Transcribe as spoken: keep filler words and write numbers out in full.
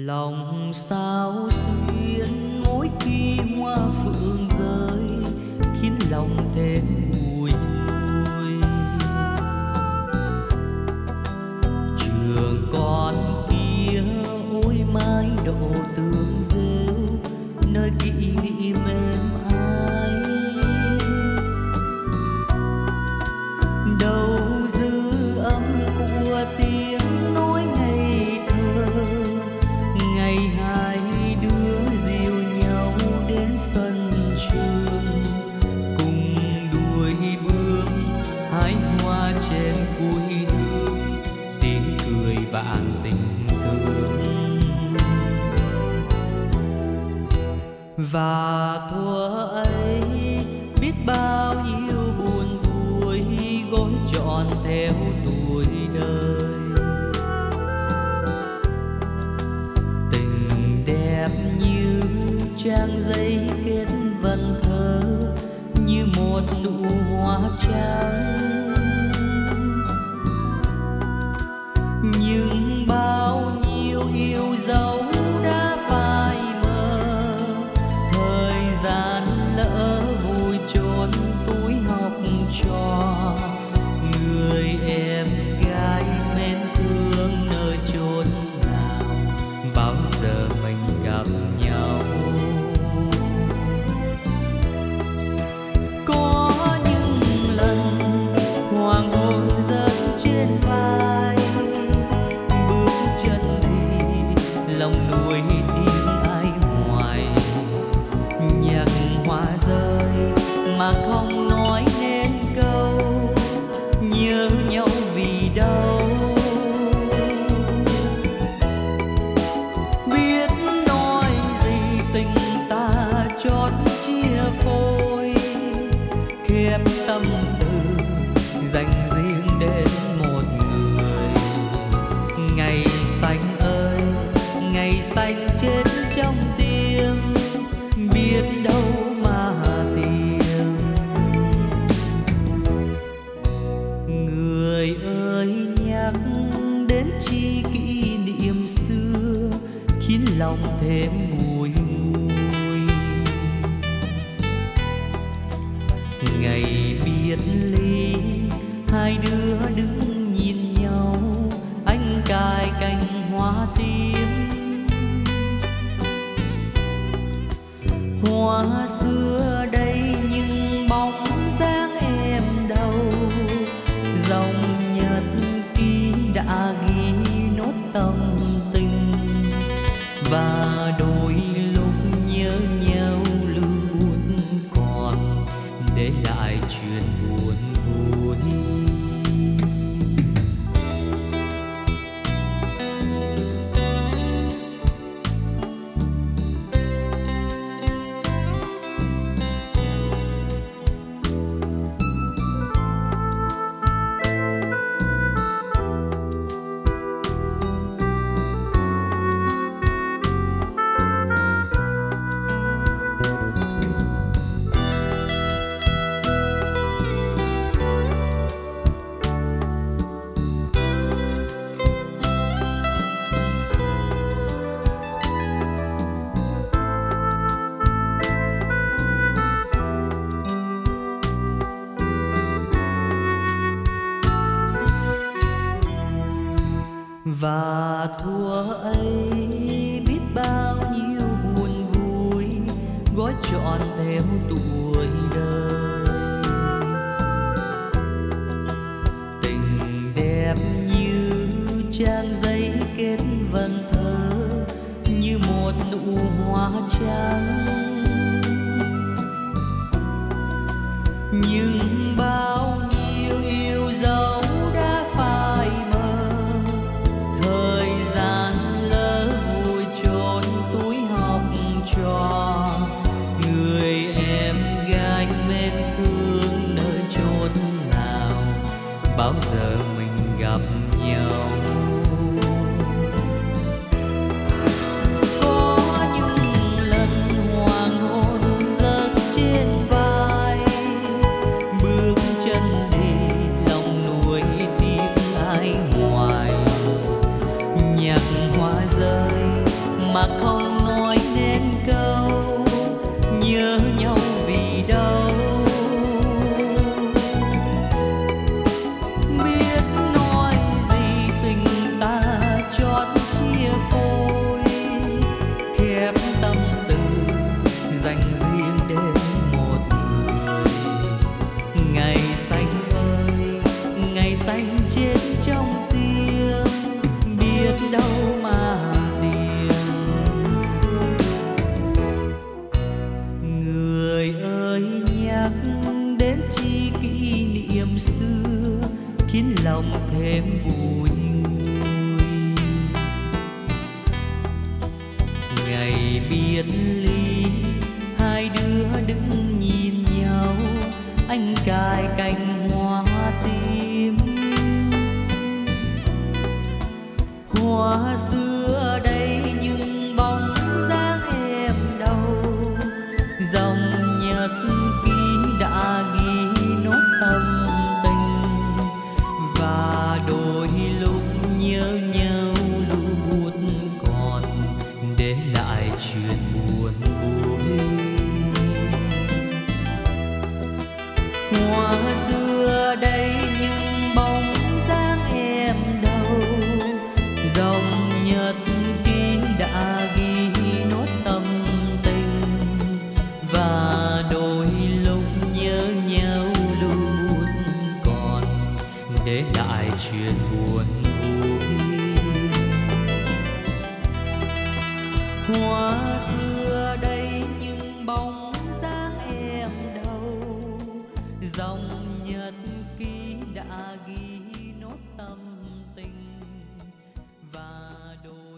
Lòng sao xuyên mỗi khi hoa phượng rơi, khiến lòng thêm bùi ngùi. Trường con kia ôi mái độ tường rêu, nơi kỷ niệm êm ái. Đâu dư âm của tiếng nói ngày thơ, ngày hai đứa dìu nhau đến sân trường, cùng đuổi bướm hái hoa trên cuối đường, tiếng cười bạn tình thương. Và thuở ấy biết bao nhiêu buồn vui gói trọn theo tuổi đời. Tình đẹp như trang giấy kết vần thơ, như một nụ hoa trắng. Nhưng bao nhiêu yêu dấu đã phai mờ, thời gian lỡ vùi chôn túi học trò. Người em gái mến thương nơi chốn nào, bao giờ mình gặp nhau. Có những lần hoàng hôn rơi trên vai, bước chân đi lòng nuối tiếng ai hoài. Nhạc hoa rơi mà không nói nên câu, nhớ nhau vì đâu. Biết nói gì tình ta chót chia phôi, khép tâm tư dành riêng đến một người. Ngày xanh ơi ngày xanh chết trong tim, biết đâu mà tìm. Người ơi nhắc đến chi kỷ niệm xưa, khiến lòng thêm bùi ngùi. Ngày biệt ly hai đứa đứng nhìn nhau, anh cài cành hoa tím. Hoa xưa đây nhưng bóng dáng em đâu, dòng nhật ký đã ghi nốt tâm tình. Và đôi lúc nhớ nhau lưu bút còn, để lại chuyện buồn vui. Và thuở ấy biết bao nhiêu buồn vui gói trọn theo tuổi đời. Tình đẹp như trang giấy kết vần thơ, như một nụ hoa trắng. Nhưng bao nhiêu yêu dấu đã phai mờ, thời gian lỡ vùi chôn túi học trò. Người em gái mến thương nơi chốn nào, bao giờ mình gặp nhau. Có những lần hoàng hôn rơi trên vai, mà không nói nên câu nhớ nhau vì đâu. Biết nói gì tình ta chót chia phôi, khép tâm tư dành riêng đến một người. Ngày xanh ơi, ngày xanh chết trong tiếng, biết đâu mà tìm. Người ơi nhắc đến chi kỷ niệm xưa, khiến lòng thêm vui nguôi. Ngày biệt ly hai đứa đứng nhìn nhau, anh cài cành hoa tím. Hoa xưa đây nhưng bóng dáng em đâu, dòng nhật ký đã ghi nốt tâm tình. Và đôi lúc nhớ nhau lu buốt còn để lại chuyện buồn vui. Hoa xưa đây nhưng bóng dáng em đâu, dòng nhật ký đã ghi nốt tâm tình. Và đôi lúc nhớ nhau lu buốt còn để lại chuyện buồn vui. Hoa xưa đây nhưng bóng dáng em đâu, dòng nhật ký đã ghi nốt tâm tình. Và đôi